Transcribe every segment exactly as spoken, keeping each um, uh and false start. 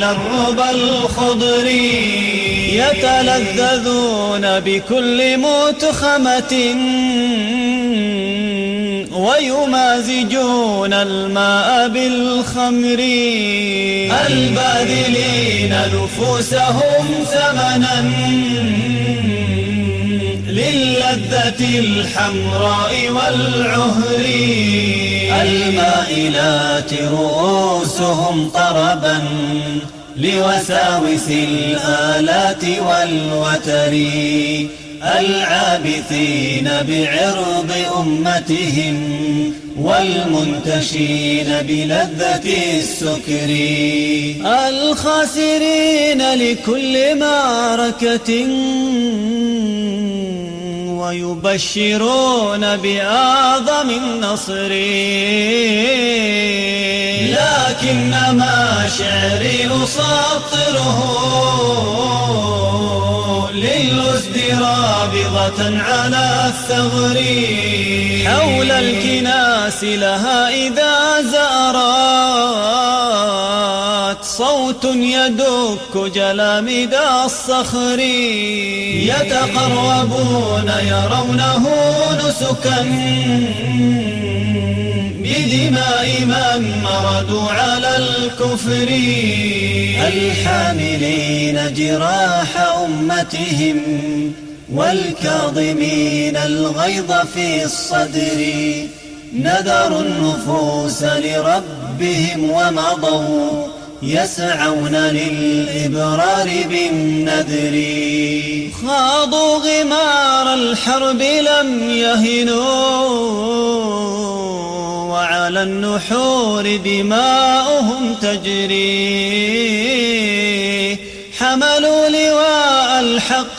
على الربى الخضر يتلذذون بكل متخمة ويمازجون الماء بالخمر الباذلين نفوسهم ثمنا للذة الحمراء والعهر المائلات رؤوسهم طربا لوساوس الآلات والوتر العابثين بعرض أمتهم والمنتشين بلذة السكر الخاسرين لكل معركة ويبشرون بأعظم النصر لكنما شعري أسطره للأسد رابضة على الثغر حول الكناس لها إذا زأرت صوت يدك جلامد الصخر يتقربون يرونه نسكا بدماء من مردوا على الكفر الحاملين جراح أمتهم والكاظمين الغيظ في الصدر نذروا النفوس لربهم ومضوا يسعون للإبرار بالنذر خاضوا غمار الحرب لم يهنوا وعلى النحور دماؤهم تجري حملوا لواء الحق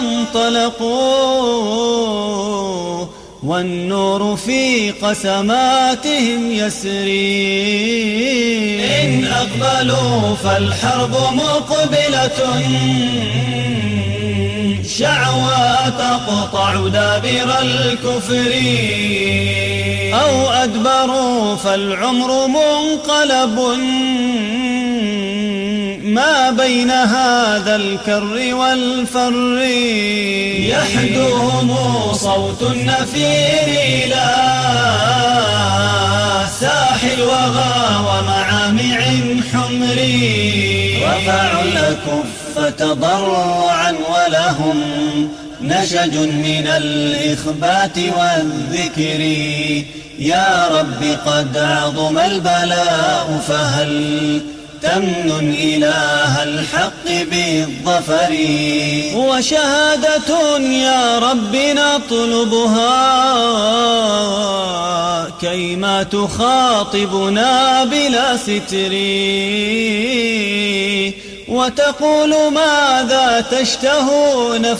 وانطلقوا والنور في قسماتهم يسري إن أقبلوا فالحرب مقبلة شعوى تقطع دابر الكفر أو أدبروا فالعمر منقلب ما بين هذا الكر والفر يحدوهم صوت النفير إلى ساح الوغى ومعامع حمر رفعوا الأكف تضرعا ولهم نشج من الإخبات والذكر يا رب قد عظم البلاء فهل تمن إله الحق بالظفر وشهادة يا رب نطلبها كيما تخاطبنا بلا ستر وتقول ماذا تشتهون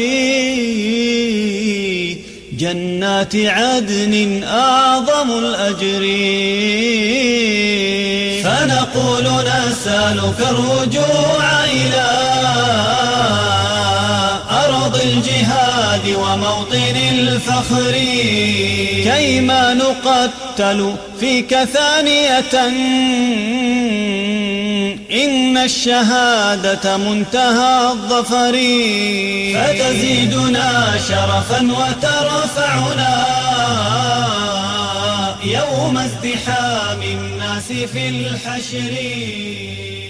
ففي جنات عدن أعظم الأجر فنقول نسألك الرجوع إلى أرض الجهاد وموطن الفخر كيما نقتل فيك ثانية إن الشهادة منتهى الظفر فتزيدنا شرفا وترفعنا يوم ازدحام الناس في الحشر.